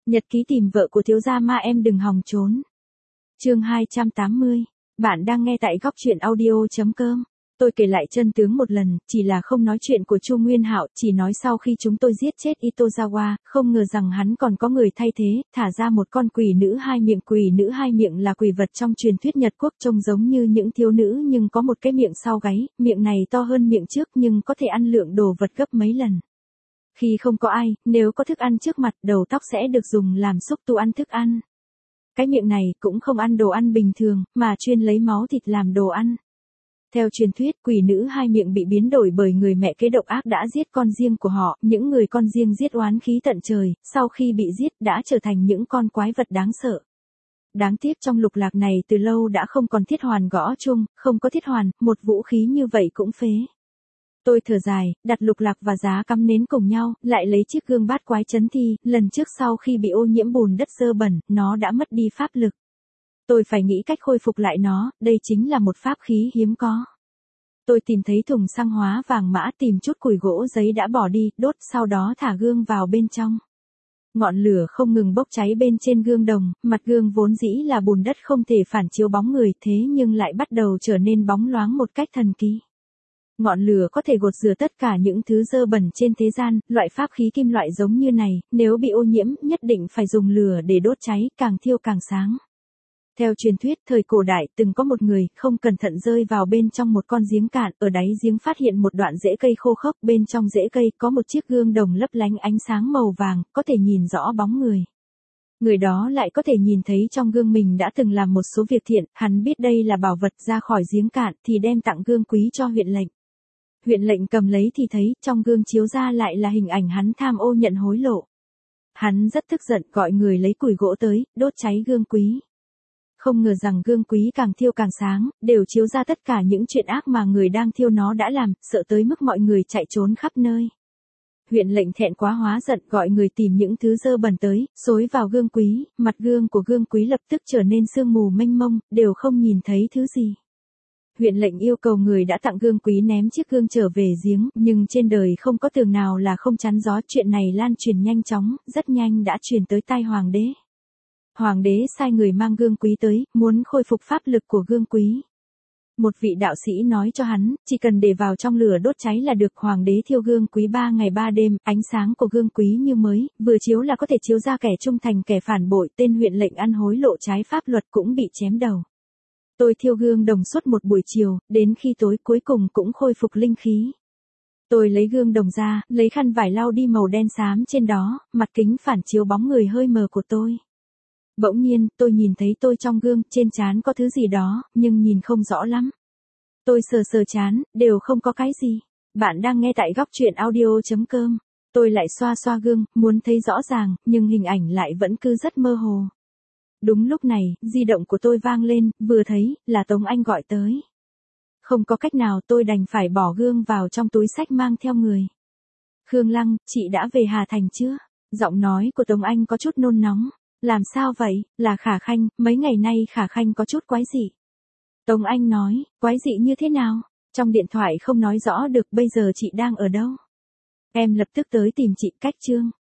Nhật ký tìm vợ của thiếu gia Ma em đừng hòng trốn. Chương 280. Bạn đang nghe tại góc truyện audio.com. Tôi kể lại chân tướng một lần, chỉ là không nói chuyện của Chu Nguyên Hạo, chỉ nói sau khi chúng tôi giết chết Itozawa, không ngờ rằng hắn còn có người thay thế, thả ra một con quỷ nữ hai miệng. Quỷ nữ hai miệng là quỷ vật trong truyền thuyết Nhật Quốc, trông giống như những thiếu nữ nhưng có một cái miệng sau gáy, miệng này to hơn miệng trước nhưng có thể ăn lượng đồ vật gấp mấy lần. Khi không có ai, nếu có thức ăn trước mặt, đầu tóc sẽ được dùng làm xúc tu ăn thức ăn. Cái miệng này cũng không ăn đồ ăn bình thường, mà chuyên lấy máu thịt làm đồ ăn. Theo truyền thuyết, quỷ nữ hai miệng bị biến đổi bởi người mẹ kế độc ác đã giết con riêng của họ, những người con riêng giết oán khí tận trời, sau khi bị giết đã trở thành những con quái vật đáng sợ. Đáng tiếc trong lục lạc này từ lâu đã không còn thiết hoàn gõ chung, không có thiết hoàn, một vũ khí như vậy cũng phế. Tôi thở dài, đặt lục lạc và giá cắm nến cùng nhau, lại lấy chiếc gương bát quái trấn thi, lần trước sau khi bị ô nhiễm bùn đất dơ bẩn, nó đã mất đi pháp lực. Tôi phải nghĩ cách khôi phục lại nó, đây chính là một pháp khí hiếm có. Tôi tìm thấy thùng xăng hóa vàng mã, tìm chút củi gỗ giấy đã bỏ đi, đốt, sau đó thả gương vào bên trong. Ngọn lửa không ngừng bốc cháy bên trên gương đồng, mặt gương vốn dĩ là bùn đất không thể phản chiếu bóng người, thế nhưng lại bắt đầu trở nên bóng loáng một cách thần kỳ. Ngọn lửa có thể gột rửa tất cả những thứ dơ bẩn trên thế gian, loại pháp khí kim loại giống như này, nếu bị ô nhiễm, nhất định phải dùng lửa để đốt cháy, càng thiêu càng sáng. Theo truyền thuyết, thời cổ đại, từng có một người, không cẩn thận rơi vào bên trong một con giếng cạn, ở đáy giếng phát hiện một đoạn rễ cây khô khốc, bên trong rễ cây có một chiếc gương đồng lấp lánh ánh sáng màu vàng, có thể nhìn rõ bóng người. Người đó lại có thể nhìn thấy trong gương mình đã từng làm một số việc thiện, hắn biết đây là bảo vật, ra khỏi giếng cạn, thì đem tặng gương quý cho huyện lệnh. Huyện lệnh cầm lấy thì thấy, trong gương chiếu ra lại là hình ảnh hắn tham ô nhận hối lộ. Hắn rất tức giận, gọi người lấy củi gỗ tới, đốt cháy gương quý. Không ngờ rằng gương quý càng thiêu càng sáng, đều chiếu ra tất cả những chuyện ác mà người đang thiêu nó đã làm, sợ tới mức mọi người chạy trốn khắp nơi. Huyện lệnh thẹn quá hóa giận, gọi người tìm những thứ dơ bẩn tới, xối vào gương quý, mặt gương của gương quý lập tức trở nên sương mù mênh mông, đều không nhìn thấy thứ gì. Huyện lệnh yêu cầu người đã tặng gương quý ném chiếc gương trở về giếng, nhưng trên đời không có tường nào là không chắn gió, chuyện này lan truyền nhanh chóng, rất nhanh đã truyền tới tai hoàng đế. Hoàng đế sai người mang gương quý tới, muốn khôi phục pháp lực của gương quý. Một vị đạo sĩ nói cho hắn, chỉ cần để vào trong lửa đốt cháy là được. Hoàng đế thiêu gương quý 3 ngày 3 đêm, ánh sáng của gương quý như mới, vừa chiếu là có thể chiếu ra kẻ trung thành kẻ phản bội, tên huyện lệnh ăn hối lộ trái pháp luật cũng bị chém đầu. Tôi thiêu gương đồng suốt một buổi chiều, đến khi tối cuối cùng cũng khôi phục linh khí. Tôi lấy gương đồng ra, lấy khăn vải lau đi màu đen xám trên đó, mặt kính phản chiếu bóng người hơi mờ của tôi. Bỗng nhiên, tôi nhìn thấy tôi trong gương, trên trán có thứ gì đó, nhưng nhìn không rõ lắm. Tôi sờ sờ trán, đều không có cái gì. Bạn đang nghe tại góc truyện audio.com. Tôi lại xoa xoa gương, muốn thấy rõ ràng, nhưng hình ảnh lại vẫn cứ rất mơ hồ. Đúng lúc này, di động của tôi vang lên, vừa thấy, là Tống Anh gọi tới. Không có cách nào, tôi đành phải bỏ gương vào trong túi xách mang theo người. Khương Lăng, chị đã về Hà Thành chưa? Giọng nói của Tống Anh có chút nôn nóng. Làm sao vậy, là Khả Khanh, mấy ngày nay Khả Khanh có chút quái dị. Tống Anh nói, quái dị như thế nào? Trong điện thoại không nói rõ được, bây giờ chị đang ở đâu? Em lập tức tới tìm chị. Cách Trương.